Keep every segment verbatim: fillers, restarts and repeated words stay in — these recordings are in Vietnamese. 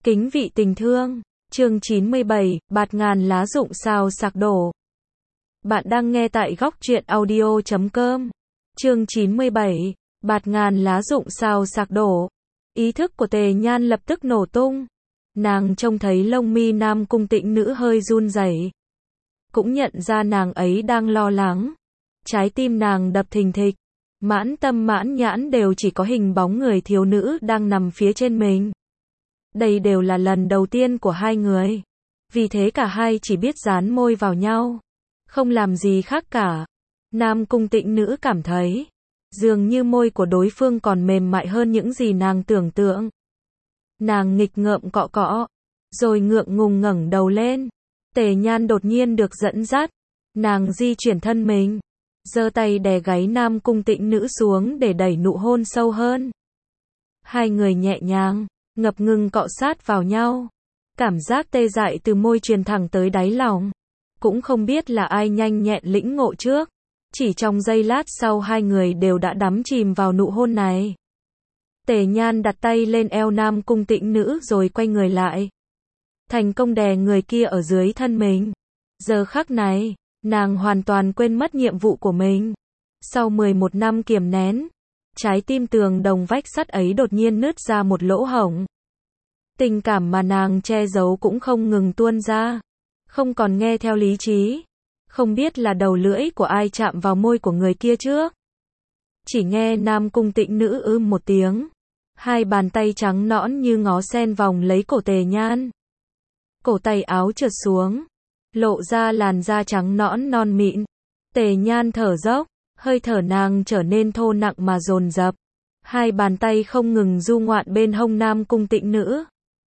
Kính vị tình thương, chương chín mươi bảy, bạt ngàn lá rụng sao sạc đổ. Bạn đang nghe tại góc truyện audio chấm com. Chương chín mươi bảy, bạt ngàn lá rụng sao sạc đổ. Ý thức của Tề Nhan lập tức nổ tung. Nàng trông thấy lông mi Nam Cung Tĩnh Nữ hơi run rẩy, cũng nhận ra nàng ấy đang lo lắng. Trái tim nàng đập thình thịch, mãn tâm mãn nhãn đều chỉ có hình bóng người thiếu nữ đang nằm phía trên mình. Đây đều là lần đầu tiên của hai người. Vì thế cả hai chỉ biết dán môi vào nhau, không làm gì khác cả. Nam Cung Tĩnh Nữ cảm thấy, dường như môi của đối phương còn mềm mại hơn những gì nàng tưởng tượng. Nàng nghịch ngợm cọ cọ, rồi ngượng ngùng ngẩng đầu lên. Tề Nhan đột nhiên được dẫn dắt. Nàng di chuyển thân mình, giơ tay đè gáy Nam Cung Tĩnh Nữ xuống để đẩy nụ hôn sâu hơn. Hai người nhẹ nhàng, ngập ngừng cọ sát vào nhau. Cảm giác tê dại từ môi truyền thẳng tới đáy lòng. Cũng không biết là ai nhanh nhẹn lĩnh ngộ trước. Chỉ trong giây lát sau hai người đều đã đắm chìm vào nụ hôn này. Tề Nhan đặt tay lên eo Nam Cung Tĩnh Nữ rồi quay người lại. Thành công đè người kia ở dưới thân mình. Giờ khắc này, nàng hoàn toàn quên mất nhiệm vụ của mình. Sau mười một năm kiềm nén, trái tim tường đồng vách sắt ấy đột nhiên nứt ra một lỗ hổng. Tình cảm mà nàng che giấu cũng không ngừng tuôn ra. Không còn nghe theo lý trí. Không biết là đầu lưỡi của ai chạm vào môi của người kia trước. Chỉ nghe Nam Cung Tĩnh Nữ ưm một tiếng. Hai bàn tay trắng nõn như ngó sen vòng lấy cổ Tề Nhan. Cổ tay áo trượt xuống, lộ ra làn da trắng nõn non mịn. Tề Nhan thở dốc, hơi thở nàng trở nên thô nặng mà dồn dập. Hai bàn tay không ngừng du ngoạn bên hông Nam Cung Tĩnh Nữ.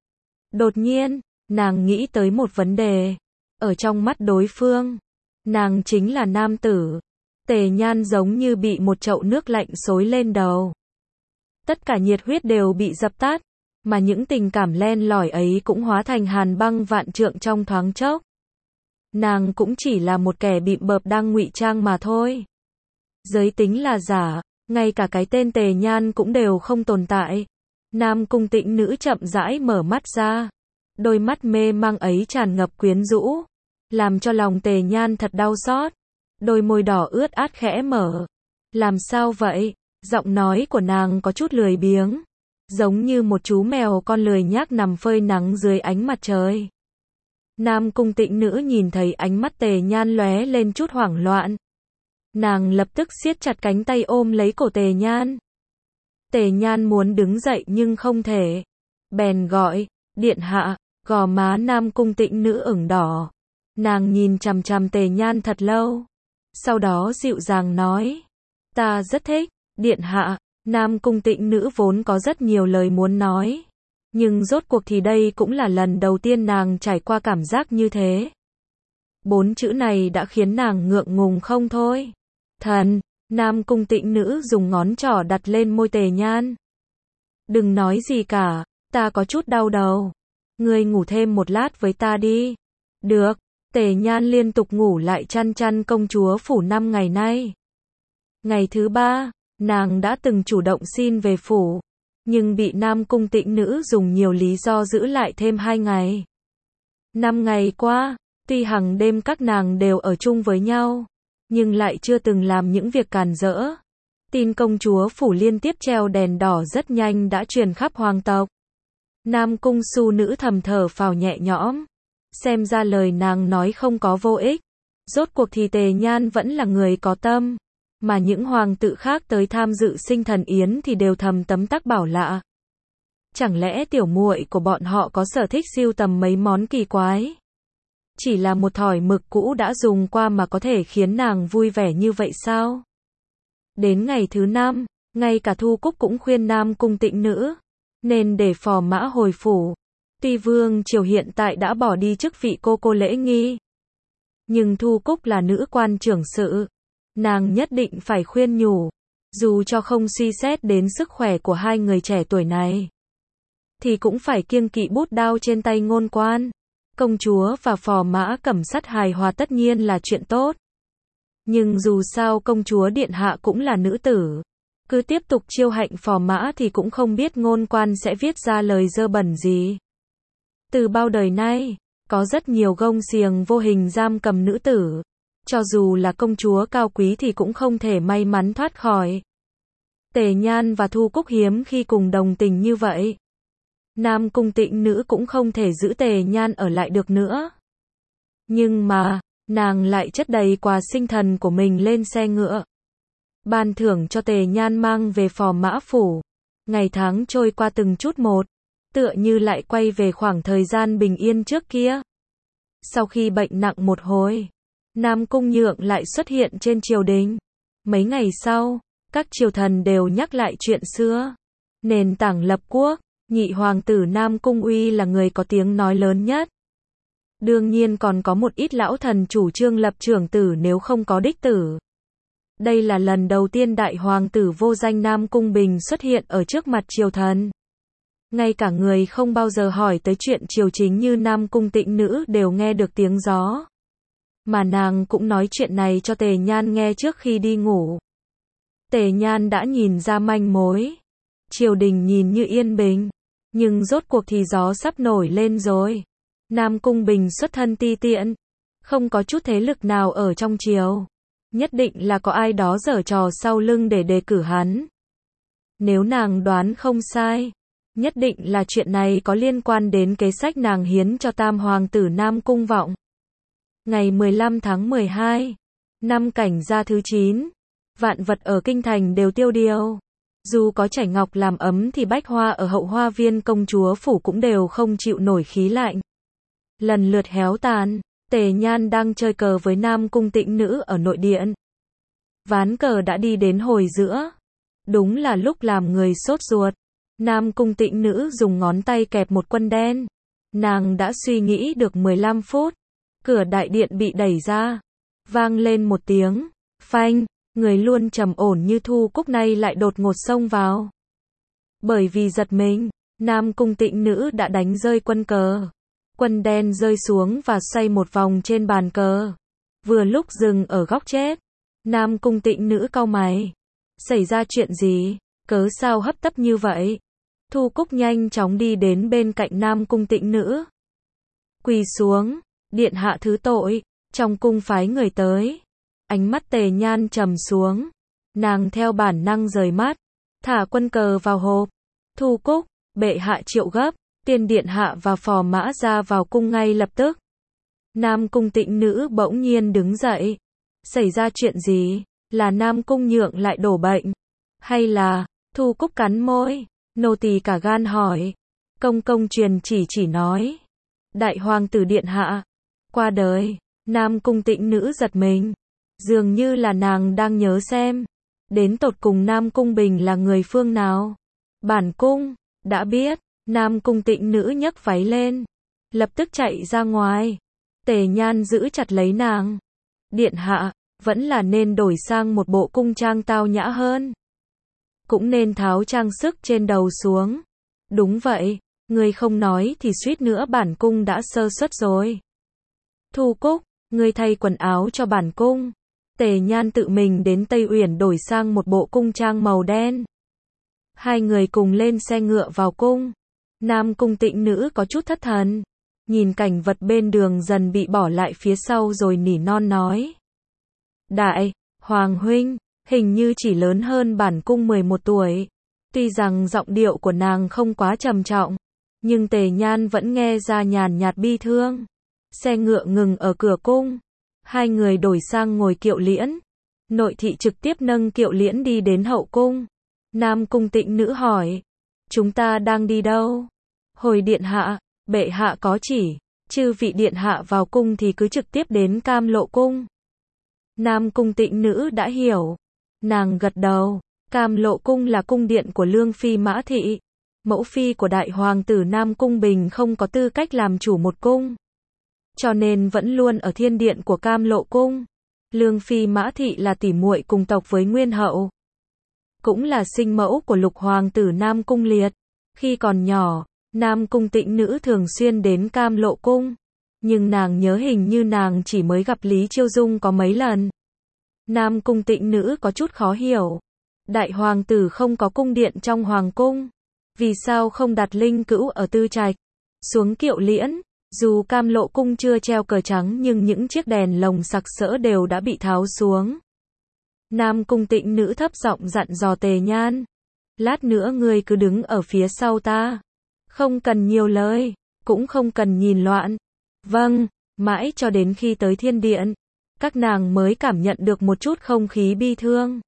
Đột nhiên, nàng nghĩ tới một vấn đề. Ở trong mắt đối phương, nàng chính là nam tử. Tề Nhan giống như bị một chậu nước lạnh xối lên đầu. Tất cả nhiệt huyết đều bị dập tắt, mà những tình cảm len lỏi ấy cũng hóa thành hàn băng vạn trượng trong thoáng chốc. Nàng cũng chỉ là một kẻ bịm bợp đang ngụy trang mà thôi. Giới tính là giả, ngay cả cái tên Tề Nhan cũng đều không tồn tại. Nam Cung Tĩnh Nữ chậm rãi mở mắt ra. Đôi mắt mê mang ấy tràn ngập quyến rũ, làm cho lòng Tề Nhan thật đau xót. Đôi môi đỏ ướt át khẽ mở. Làm sao vậy? Giọng nói của nàng có chút lười biếng, giống như một chú mèo con lười nhác nằm phơi nắng dưới ánh mặt trời. Nam Cung Tĩnh Nữ nhìn thấy ánh mắt Tề Nhan lóe lên chút hoảng loạn. Nàng lập tức siết chặt cánh tay ôm lấy cổ Tề Nhan. Tề Nhan muốn đứng dậy nhưng không thể. Bèn gọi, điện hạ. Gò má Nam Cung Tĩnh Nữ ửng đỏ. Nàng nhìn chằm chằm Tề Nhan thật lâu. Sau đó dịu dàng nói, ta rất thích, điện hạ. Nam Cung Tĩnh Nữ vốn có rất nhiều lời muốn nói. Nhưng rốt cuộc thì đây cũng là lần đầu tiên nàng trải qua cảm giác như thế. Bốn chữ này đã khiến nàng ngượng ngùng không thôi. Thần, Nam Cung Tĩnh Nữ dùng ngón trỏ đặt lên môi Tề Nhan. Đừng nói gì cả, ta có chút đau đầu. Ngươi ngủ thêm một lát với ta đi. Được, Tề Nhan liên tục ngủ lại chăn chăn công chúa phủ năm ngày nay. Ngày thứ ba, nàng đã từng chủ động xin về phủ, nhưng bị Nam Cung Tĩnh Nữ dùng nhiều lý do giữ lại thêm hai ngày. Năm ngày qua, tuy hằng đêm các nàng đều ở chung với nhau, nhưng lại chưa từng làm những việc càn rỡ. Tin công chúa phủ liên tiếp treo đèn đỏ rất nhanh đã truyền khắp hoàng tộc. Nam Cung Su Nữ thầm thở phào nhẹ nhõm. Xem ra lời nàng nói không có vô ích. Rốt cuộc thì Tề Nhan vẫn là người có tâm. Mà những hoàng tử khác tới tham dự sinh thần yến thì đều thầm tấm tắc bảo lạ. Chẳng lẽ tiểu muội của bọn họ có sở thích sưu tầm mấy món kỳ quái? Chỉ là một thỏi mực cũ đã dùng qua mà có thể khiến nàng vui vẻ như vậy sao? Đến ngày thứ năm, ngay cả Thu Cúc cũng khuyên Nam Cung Tĩnh Nữ nên để phò mã hồi phủ. Tuy vương triều hiện tại đã bỏ đi chức vị cô cô lễ nghi, nhưng Thu Cúc là nữ quan trưởng sự. Nàng nhất định phải khuyên nhủ. Dù cho không suy xét đến sức khỏe của hai người trẻ tuổi này, thì cũng phải kiêng kỵ bút đao trên tay ngôn quan. Công chúa và phò mã Cẩm Sắt hài hòa tất nhiên là chuyện tốt. Nhưng dù sao công chúa điện hạ cũng là nữ tử. Cứ tiếp tục chiêu hạnh phò mã thì cũng không biết ngôn quan sẽ viết ra lời dơ bẩn gì. Từ bao đời nay, có rất nhiều gông xiềng vô hình giam cầm nữ tử. Cho dù là công chúa cao quý thì cũng không thể may mắn thoát khỏi. Tề Nhan và Thu Cúc hiếm khi cùng đồng tình như vậy. Nam Cung Tịnh Nữ cũng không thể giữ Tề Nhan ở lại được nữa. Nhưng mà, nàng lại chất đầy quà sinh thần của mình lên xe ngựa. Ban thưởng cho Tề Nhan mang về Phò Mã Phủ. Ngày tháng trôi qua từng chút một, tựa như lại quay về khoảng thời gian bình yên trước kia. Sau khi bệnh nặng một hồi, Nam Cung Nhượng lại xuất hiện trên triều đình. Mấy ngày sau, các triều thần đều nhắc lại chuyện xưa. Nền tảng lập quốc, nhị hoàng tử Nam Cung Uy là người có tiếng nói lớn nhất. Đương nhiên còn có một ít lão thần chủ trương lập trưởng tử nếu không có đích tử. Đây là lần đầu tiên đại hoàng tử vô danh Nam Cung Bình xuất hiện ở trước mặt triều thần. Ngay cả người không bao giờ hỏi tới chuyện triều chính như Nam Cung Tịnh Nữ đều nghe được tiếng gió. Mà nàng cũng nói chuyện này cho Tề Nhan nghe trước khi đi ngủ. Tề Nhan đã nhìn ra manh mối. Triều đình nhìn như yên bình, nhưng rốt cuộc thì gió sắp nổi lên rồi. Nam Cung Bình xuất thân ti tiện, không có chút thế lực nào ở trong triều. Nhất định là có ai đó giở trò sau lưng để đề cử hắn. Nếu nàng đoán không sai, nhất định là chuyện này có liên quan đến kế sách nàng hiến cho tam hoàng tử Nam Cung Vọng. Ngày mười lăm tháng mười hai, năm Cảnh Gia thứ chín, vạn vật ở kinh thành đều tiêu điều. Dù có chảy ngọc làm ấm thì bách hoa ở hậu hoa viên công chúa phủ cũng đều không chịu nổi khí lạnh. Lần lượt héo tàn. Tề Nhan đang chơi cờ với Nam Cung Tịnh Nữ ở nội điện. Ván cờ đã đi đến hồi giữa. Đúng là lúc làm người sốt ruột. Nam Cung Tịnh Nữ dùng ngón tay kẹp một quân đen. Nàng đã suy nghĩ được mười lăm phút. Cửa đại điện bị đẩy ra. Vang lên một tiếng. Phanh. Người luôn trầm ổn như Thu Cúc nay lại đột ngột xông vào. Bởi vì giật mình, Nam Cung Tịnh Nữ đã đánh rơi quân cờ. Quân đen rơi xuống và xoay một vòng trên bàn cờ. Vừa lúc dừng ở góc chết. Nam Cung Tịnh Nữ cau mày. Xảy ra chuyện gì? Cớ sao hấp tấp như vậy? Thu Cúc nhanh chóng đi đến bên cạnh Nam Cung Tịnh Nữ. Quỳ xuống. Điện hạ thứ tội. Trong cung phái người tới. Ánh mắt Tề Nhan trầm xuống. Nàng theo bản năng rời mắt. Thả quân cờ vào hộp. Thu Cúc, bệ hạ triệu gấp. Tiên điện hạ và Phò Mã ra vào cung ngay lập tức. Nam Cung Tịnh Nữ bỗng nhiên đứng dậy. Xảy ra chuyện gì? Là Nam Cung Nhượng lại đổ bệnh? Hay là... Thu Cúc cắn môi. Nô tỳ cả gan hỏi. Công công truyền chỉ chỉ nói. Đại hoàng tử điện hạ. Qua đời. Nam Cung Tịnh Nữ giật mình. Dường như là nàng đang nhớ xem. Đến tột cùng Nam Cung Bình là người phương nào? Bản cung. Đã biết. Nam Cung Tịnh Nữ nhấc váy lên. Lập tức chạy ra ngoài. Tề Nhan giữ chặt lấy nàng. Điện hạ, vẫn là nên đổi sang một bộ cung trang tao nhã hơn. Cũng nên tháo trang sức trên đầu xuống. Đúng vậy, ngươi không nói thì suýt nữa bản cung đã sơ suất rồi. Thu Cúc, ngươi thay quần áo cho bản cung. Tề Nhan tự mình đến Tây Uyển đổi sang một bộ cung trang màu đen. Hai người cùng lên xe ngựa vào cung. Nam Cung Tịnh Nữ có chút thất thần. Nhìn cảnh vật bên đường dần bị bỏ lại phía sau rồi nỉ non nói. Đại, Hoàng huynh, hình như chỉ lớn hơn bản cung mười một tuổi. Tuy rằng giọng điệu của nàng không quá trầm trọng, nhưng Tề Nhan vẫn nghe ra nhàn nhạt bi thương. Xe ngựa ngừng ở cửa cung. Hai người đổi sang ngồi kiệu liễn. Nội thị trực tiếp nâng kiệu liễn đi đến hậu cung. Nam Cung Tịnh Nữ hỏi. Chúng ta đang đi đâu? Hồi điện hạ, bệ hạ có chỉ. Chư vị điện hạ vào cung thì cứ trực tiếp đến Cam Lộ cung. Nam Cung Tịnh Nữ đã hiểu. Nàng gật đầu. Cam Lộ cung là cung điện của Lương Phi Mã Thị. Mẫu phi của đại hoàng tử Nam Cung Bình không có tư cách làm chủ một cung. Cho nên vẫn luôn ở thiên điện của Cam Lộ cung. Lương Phi Mã Thị là tỷ muội cùng tộc với Nguyên hậu. Cũng là sinh mẫu của lục hoàng tử Nam Cung Liệt. Khi còn nhỏ, Nam Cung Tịnh Nữ thường xuyên đến Cam Lộ cung. Nhưng nàng nhớ hình như nàng chỉ mới gặp Lý Chiêu Dung có mấy lần. Nam Cung Tịnh Nữ có chút khó hiểu. Đại hoàng tử không có cung điện trong hoàng cung. Vì sao không đặt linh cữu ở tư trạch? Xuống Kiệu Liễn, dù Cam Lộ cung chưa treo cờ trắng nhưng những chiếc đèn lồng sặc sỡ đều đã bị tháo xuống. Nam Cung Tĩnh Nữ thấp giọng dặn dò Tề Nhan. Lát nữa ngươi cứ đứng ở phía sau ta. Không cần nhiều lời, cũng không cần nhìn loạn. Vâng, mãi cho đến khi tới thiên điện, các nàng mới cảm nhận được một chút không khí bi thương.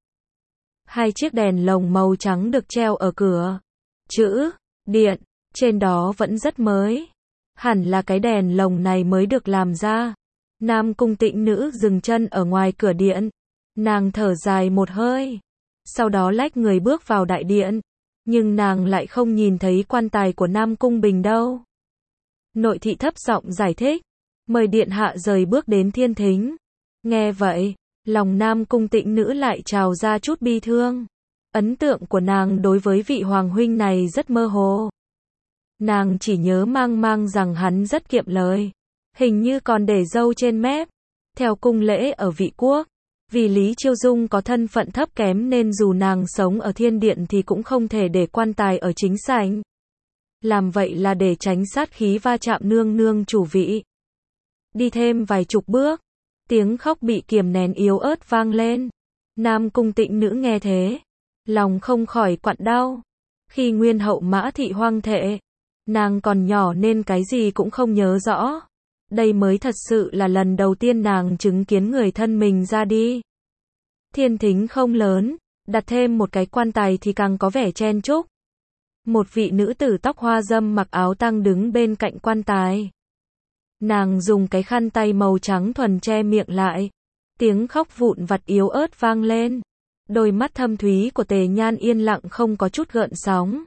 Hai chiếc đèn lồng màu trắng được treo ở cửa. Chữ, điện, trên đó vẫn rất mới. Hẳn là cái đèn lồng này mới được làm ra. Nam Cung Tĩnh Nữ dừng chân ở ngoài cửa điện. Nàng thở dài một hơi. Sau đó lách người bước vào đại điện. Nhưng nàng lại không nhìn thấy quan tài của Nam Cung Bình đâu. Nội thị thấp giọng giải thích. Mời điện hạ rời bước đến thiên thính. Nghe vậy, lòng Nam Cung Tĩnh Nữ lại trào ra chút bi thương. Ấn tượng của nàng đối với vị hoàng huynh này rất mơ hồ. Nàng chỉ nhớ mang mang rằng hắn rất kiệm lời. Hình như còn để râu trên mép. Theo cung lễ ở Vị Quốc, vì Lý Chiêu Dung có thân phận thấp kém nên dù nàng sống ở thiên điện thì cũng không thể để quan tài ở chính sảnh. Làm vậy là để tránh sát khí va chạm nương nương chủ vị. Đi thêm vài chục bước, tiếng khóc bị kiềm nén yếu ớt vang lên. Nam Cung Tĩnh Nữ nghe thế, lòng không khỏi quặn đau. Khi nguyên hậu Mã Thị hoang thệ, nàng còn nhỏ nên cái gì cũng không nhớ rõ. Đây mới thật sự là lần đầu tiên nàng chứng kiến người thân mình ra đi. Thiên thính không lớn, đặt thêm một cái quan tài thì càng có vẻ chen chúc. Một vị nữ tử tóc hoa dâm mặc áo tang đứng bên cạnh quan tài. Nàng dùng cái khăn tay màu trắng thuần che miệng lại. Tiếng khóc vụn vặt yếu ớt vang lên. Đôi mắt thâm thúy của Tề Nhan yên lặng không có chút gợn sóng.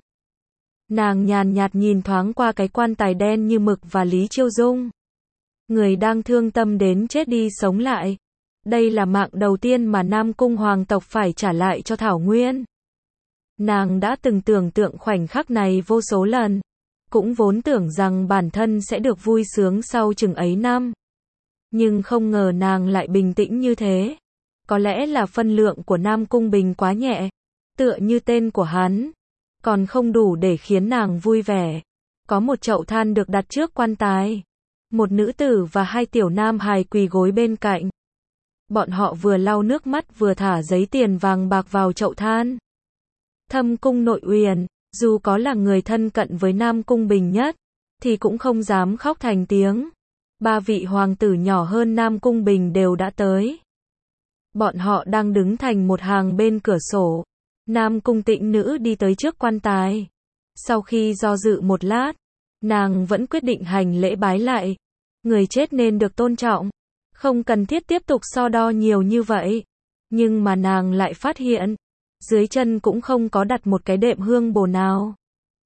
Nàng nhàn nhạt nhìn thoáng qua cái quan tài đen như mực và Lý Chiêu Dung. Người đang thương tâm đến chết đi sống lại. Đây là mạng đầu tiên mà Nam Cung hoàng tộc phải trả lại cho Thảo Nguyên. Nàng đã từng tưởng tượng khoảnh khắc này vô số lần. Cũng vốn tưởng rằng bản thân sẽ được vui sướng sau chừng ấy năm. Nhưng không ngờ nàng lại bình tĩnh như thế. Có lẽ là phân lượng của Nam Cung Bình quá nhẹ. Tựa như tên của hắn. Còn không đủ để khiến nàng vui vẻ. Có một chậu than được đặt trước quan tài. Một nữ tử và hai tiểu nam hài quỳ gối bên cạnh. Bọn họ vừa lau nước mắt vừa thả giấy tiền vàng bạc vào chậu than. Thâm Cung Nội Uyển, dù có là người thân cận với Nam Cung Bình nhất, thì cũng không dám khóc thành tiếng. Ba vị hoàng tử nhỏ hơn Nam Cung Bình đều đã tới. Bọn họ đang đứng thành một hàng bên cửa sổ. Nam Cung Tĩnh Nữ đi tới trước quan tài. Sau khi do dự một lát, nàng vẫn quyết định hành lễ bái lại. Người chết nên được tôn trọng. Không cần thiết tiếp tục so đo nhiều như vậy. Nhưng mà nàng lại phát hiện, dưới chân cũng không có đặt một cái đệm hương bồ nào.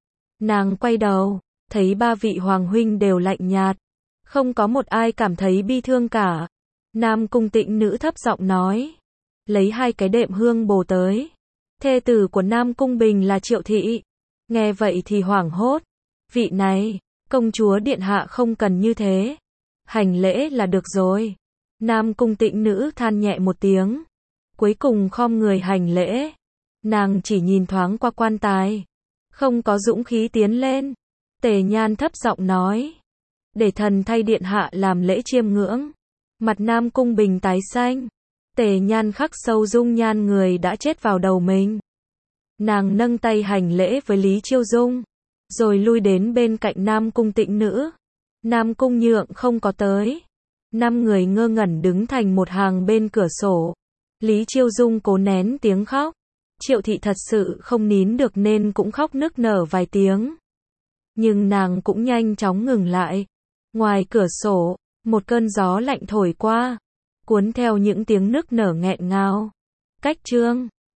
Nàng quay đầu, thấy ba vị hoàng huynh đều lạnh nhạt. Không có một ai cảm thấy bi thương cả. Nam Cung Tĩnh Nữ thấp giọng nói. Lấy hai cái đệm hương bồ tới. Thê tử của Nam Cung Bình là Triệu Thị. Nghe vậy thì hoảng hốt. Vị này, công chúa điện hạ không cần như thế. Hành lễ là được rồi. Nam Cung Tĩnh Nữ than nhẹ một tiếng. Cuối cùng khom người hành lễ. Nàng chỉ nhìn thoáng qua quan tài. Không có dũng khí tiến lên. Tề Nhan thấp giọng nói. Để thần thay điện hạ làm lễ chiêm ngưỡng. Mặt Nam Cung Bình tái xanh. Tề Nhan khắc sâu dung nhan người đã chết vào đầu mình. Nàng nâng tay hành lễ với Lý Chiêu Dung. Rồi lui đến bên cạnh Nam Cung Tĩnh Nữ. Nam Cung Nhượng không có tới. Năm người ngơ ngẩn đứng thành một hàng bên cửa sổ. Lý Chiêu Dung cố nén tiếng khóc. Triệu Thị thật sự không nín được nên cũng khóc nức nở vài tiếng. Nhưng nàng cũng nhanh chóng ngừng lại. Ngoài cửa sổ, một cơn gió lạnh thổi qua, cuốn theo những tiếng nức nở nghẹn ngào. Cách chương